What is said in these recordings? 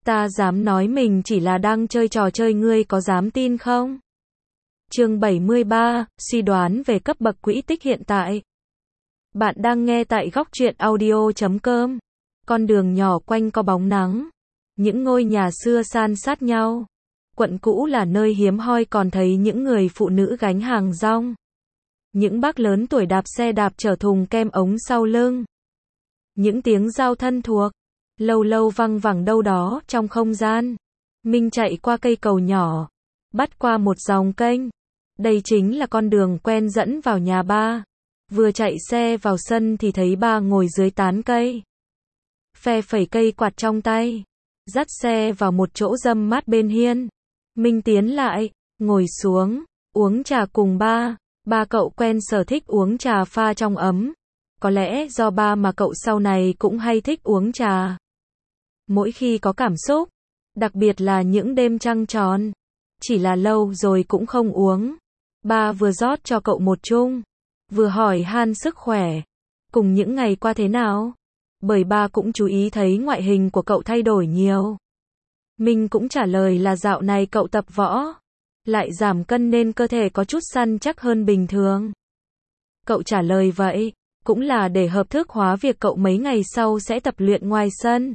Ta dám nói mình chỉ là đang chơi trò chơi, ngươi có dám tin không? Chương 73, suy đoán về cấp bậc quỹ tích hiện tại. Bạn đang nghe tại góc truyện audio.com. Con đường nhỏ quanh co bóng nắng. Những ngôi nhà xưa san sát nhau. Quận cũ là nơi hiếm hoi còn thấy những người phụ nữ gánh hàng rong. Những bác lớn tuổi đạp xe đạp chở thùng kem ống sau lưng. Những tiếng giao thân thuộc, lâu lâu văng vẳng đâu đó trong không gian. Minh chạy qua cây cầu nhỏ, bắt qua một dòng kênh. Đây chính là con đường quen dẫn vào nhà ba. Vừa chạy xe vào sân thì thấy ba ngồi dưới tán cây, phe phẩy cây quạt trong tay, dắt xe vào một chỗ râm mát bên hiên. Minh tiến lại, ngồi xuống, uống trà cùng ba. Ba cậu quen sở thích uống trà pha trong ấm. Có lẽ do ba mà cậu sau này cũng hay thích uống trà. Mỗi khi có cảm xúc, đặc biệt là những đêm trăng tròn, chỉ là lâu rồi cũng không uống. Ba vừa rót cho cậu một chung, vừa hỏi han sức khỏe, cùng những ngày qua thế nào. Bởi ba cũng chú ý thấy ngoại hình của cậu thay đổi nhiều. Minh cũng trả lời là dạo này cậu tập võ, lại giảm cân nên cơ thể có chút săn chắc hơn bình thường. Cậu trả lời vậy, cũng là để hợp thức hóa việc cậu mấy ngày sau sẽ tập luyện ngoài sân.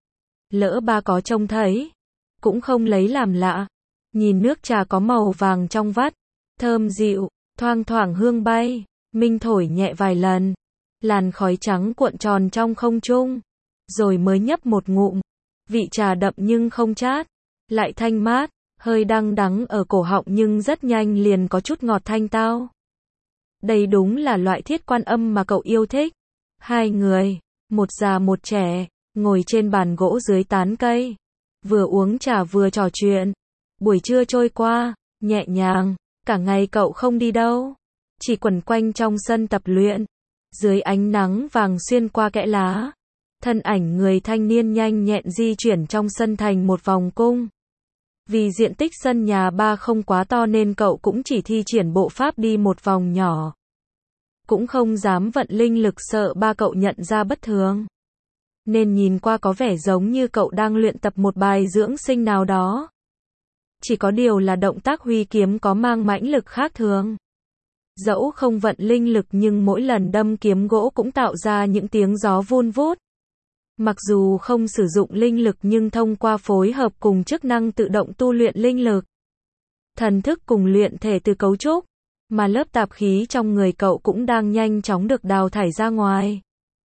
Lỡ ba có trông thấy, cũng không lấy làm lạ. Nhìn nước trà có màu vàng trong vắt, thơm dịu, thoang thoảng hương bay. Minh thổi nhẹ vài lần, làn khói trắng cuộn tròn trong không trung, rồi mới nhấp một ngụm. Vị trà đậm nhưng không chát, lại thanh mát, hơi đắng đắng ở cổ họng nhưng rất nhanh liền có chút ngọt thanh tao. Đây đúng là loại thiết quan âm mà cậu yêu thích. Hai người, một già một trẻ, ngồi trên bàn gỗ dưới tán cây, vừa uống trà vừa trò chuyện. Buổi trưa trôi qua, nhẹ nhàng, cả ngày cậu không đi đâu, chỉ quẩn quanh trong sân tập luyện. Dưới ánh nắng vàng xuyên qua kẽ lá, thân ảnh người thanh niên nhanh nhẹn di chuyển trong sân thành một vòng cung. Vì diện tích sân nhà ba không quá to nên cậu cũng chỉ thi triển bộ pháp đi một vòng nhỏ. Cũng không dám vận linh lực sợ ba cậu nhận ra bất thường. Nên nhìn qua có vẻ giống như cậu đang luyện tập một bài dưỡng sinh nào đó. Chỉ có điều là động tác huy kiếm có mang mãnh lực khác thường. Dẫu không vận linh lực nhưng mỗi lần đâm kiếm gỗ cũng tạo ra những tiếng gió vun vút. Mặc dù không sử dụng linh lực nhưng thông qua phối hợp cùng chức năng tự động tu luyện linh lực, thần thức cùng luyện thể từ cấu trúc, mà lớp tạp khí trong người cậu cũng đang nhanh chóng được đào thải ra ngoài.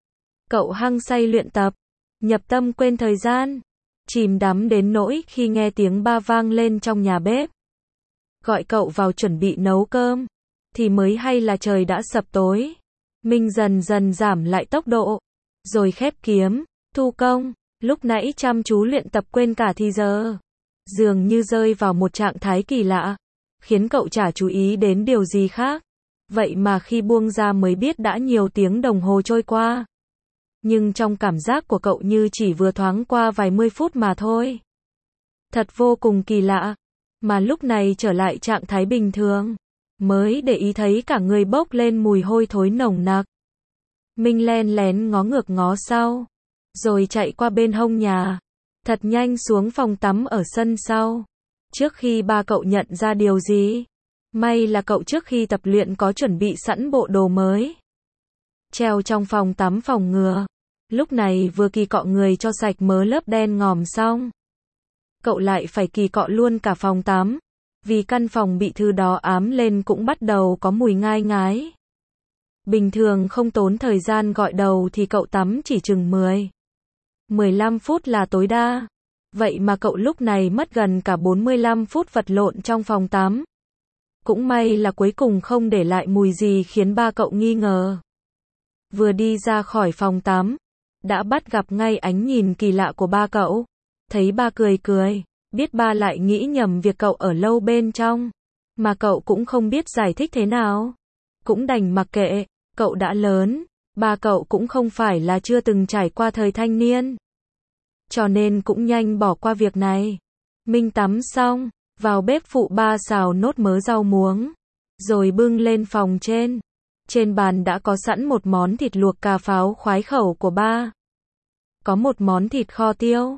Cậu hăng say luyện tập, nhập tâm quên thời gian, chìm đắm đến nỗi khi nghe tiếng ba vang lên trong nhà bếp, gọi cậu vào chuẩn bị nấu cơm, thì mới hay là trời đã sập tối. Minh dần dần giảm lại tốc độ, rồi khép kiếm, thu công. Lúc nãy chăm chú luyện tập quên cả thì giờ, dường như rơi vào một trạng thái kỳ lạ, khiến cậu chả chú ý đến điều gì khác. Vậy mà khi buông ra mới biết đã nhiều tiếng đồng hồ trôi qua. Nhưng trong cảm giác của cậu như chỉ vừa thoáng qua vài mươi phút mà thôi. Thật vô cùng kỳ lạ. Mà lúc này trở lại trạng thái bình thường, mới để ý thấy cả người bốc lên mùi hôi thối nồng nặc. Minh len lén ngó ngược ngó sau, rồi chạy qua bên hông nhà, thật nhanh xuống phòng tắm ở sân sau. Trước khi ba cậu nhận ra điều gì, may là cậu trước khi tập luyện có chuẩn bị sẵn bộ đồ mới, treo trong phòng tắm phòng ngừa. Lúc này vừa kỳ cọ người cho sạch mớ lớp đen ngòm xong, cậu lại phải kỳ cọ luôn cả phòng tắm, vì căn phòng bị thứ đó ám lên cũng bắt đầu có mùi ngai ngái. Bình thường không tốn thời gian gội đầu thì cậu tắm chỉ chừng 15 phút là tối đa. Vậy mà cậu lúc này mất gần cả 45 phút vật lộn trong phòng tắm. Cũng may là cuối cùng không để lại mùi gì khiến ba cậu nghi ngờ. Vừa đi ra khỏi phòng tắm, đã bắt gặp ngay ánh nhìn kỳ lạ của ba cậu. Thấy ba cười cười, biết ba lại nghĩ nhầm việc cậu ở lâu bên trong, mà cậu cũng không biết giải thích thế nào. Cũng đành mặc kệ, cậu đã lớn, ba cậu cũng không phải là chưa từng trải qua thời thanh niên. Cho nên cũng nhanh bỏ qua việc này. Minh tắm xong, vào bếp phụ ba xào nốt mớ rau muống, rồi bưng lên phòng trên. Trên bàn đã có sẵn một món thịt luộc cà pháo khoái khẩu của ba. Có một món thịt kho tiêu,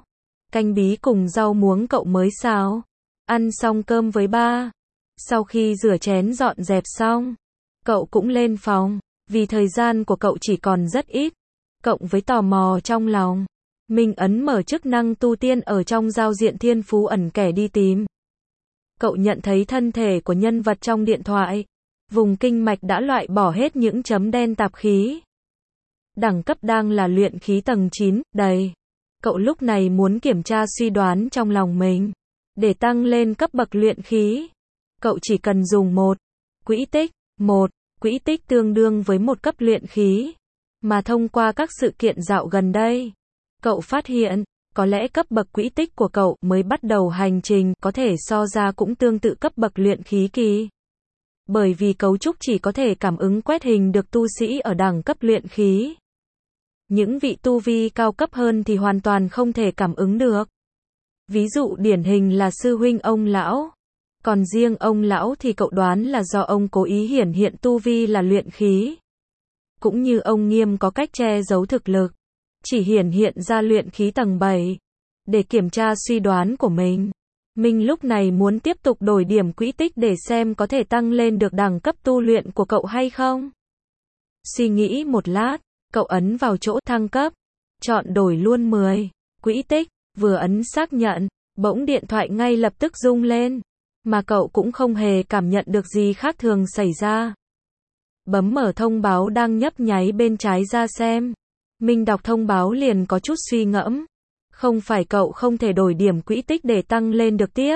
Canh bí cùng rau muống cậu mới xào. Ăn xong cơm với ba. Sau khi rửa chén dọn dẹp xong, cậu cũng lên phòng. Vì thời gian của cậu chỉ còn rất ít. Cộng với tò mò trong lòng, Minh ấn mở chức năng tu tiên ở trong giao diện thiên phú ẩn kẻ đi tìm. Cậu nhận thấy thân thể của nhân vật trong điện thoại. Vùng kinh mạch đã loại bỏ hết những chấm đen tạp khí. Đẳng cấp đang là luyện khí tầng 9, đầy. Cậu lúc này muốn kiểm tra suy đoán trong lòng mình. Để tăng lên cấp bậc luyện khí, cậu chỉ cần dùng một quỹ tích. Một quỹ tích tương đương với một cấp luyện khí. Mà thông qua các sự kiện dạo gần đây, cậu phát hiện, có lẽ cấp bậc quỹ tích của cậu mới bắt đầu hành trình có thể so ra cũng tương tự cấp bậc luyện khí kỳ. Bởi vì cấu trúc chỉ có thể cảm ứng quét hình được tu sĩ ở đẳng cấp luyện khí. Những vị tu vi cao cấp hơn thì hoàn toàn không thể cảm ứng được. Ví dụ điển hình là sư huynh ông lão. Còn riêng ông lão thì cậu đoán là do ông cố ý hiển hiện tu vi là luyện khí. Cũng như ông Nghiêm có cách che giấu thực lực. Chỉ hiển hiện ra luyện khí tầng 7. Để kiểm tra suy đoán của mình. Mình lúc này muốn tiếp tục đổi điểm quỹ tích để xem có thể tăng lên được đẳng cấp tu luyện của cậu hay không. Suy nghĩ một lát, cậu ấn vào chỗ thăng cấp. Chọn đổi luôn 10 quỹ tích. Vừa ấn xác nhận, bỗng điện thoại ngay lập tức rung lên. Mà cậu cũng không hề cảm nhận được gì khác thường xảy ra. Bấm mở thông báo đang nhấp nháy bên trái ra xem. Mình đọc thông báo liền có chút suy ngẫm. Không phải cậu không thể đổi điểm quỹ tích để tăng lên được tiếp.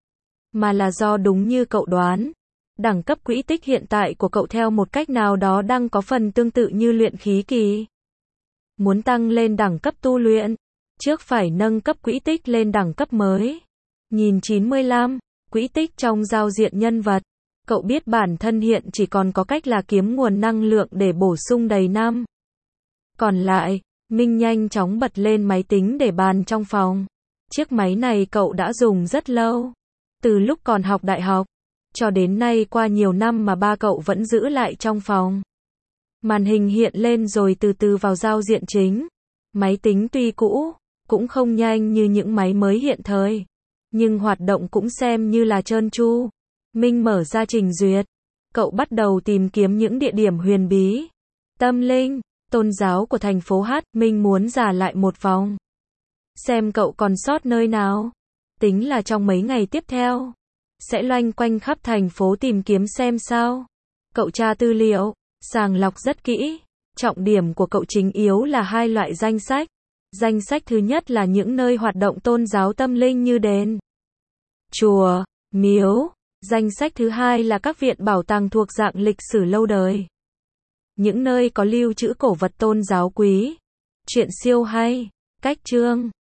Mà là do đúng như cậu đoán. Đẳng cấp quỹ tích hiện tại của cậu theo một cách nào đó đang có phần tương tự như luyện khí kỳ. Muốn tăng lên đẳng cấp tu luyện, trước phải nâng cấp quỹ tích lên đẳng cấp mới. Nhìn 95, quỹ tích trong giao diện nhân vật. Cậu biết bản thân hiện chỉ còn có cách là kiếm nguồn năng lượng để bổ sung đầy năm. Còn lại, Minh nhanh chóng bật lên máy tính để bàn trong phòng. Chiếc máy này cậu đã dùng rất lâu. Từ lúc còn học đại học, cho đến nay qua nhiều năm mà ba cậu vẫn giữ lại trong phòng. Màn hình hiện lên rồi từ từ vào giao diện chính. Máy tính tuy cũ, cũng không nhanh như những máy mới hiện thời. Nhưng hoạt động cũng xem như là trơn tru. Minh mở ra trình duyệt. Cậu bắt đầu tìm kiếm những địa điểm huyền bí, tâm linh, tôn giáo của thành phố H. Minh muốn dò lại một vòng. Xem cậu còn sót nơi nào. Tính là trong mấy ngày tiếp theo, sẽ loanh quanh khắp thành phố tìm kiếm xem sao. Cậu tra tư liệu, sàng lọc rất kỹ. Trọng điểm của cậu chính yếu là hai loại danh sách. Danh sách thứ nhất là những nơi hoạt động tôn giáo tâm linh như đền, chùa, miếu. Danh sách thứ hai là các viện bảo tàng thuộc dạng lịch sử lâu đời. Những nơi có lưu trữ cổ vật tôn giáo quý, chuyện siêu hay, cách chương,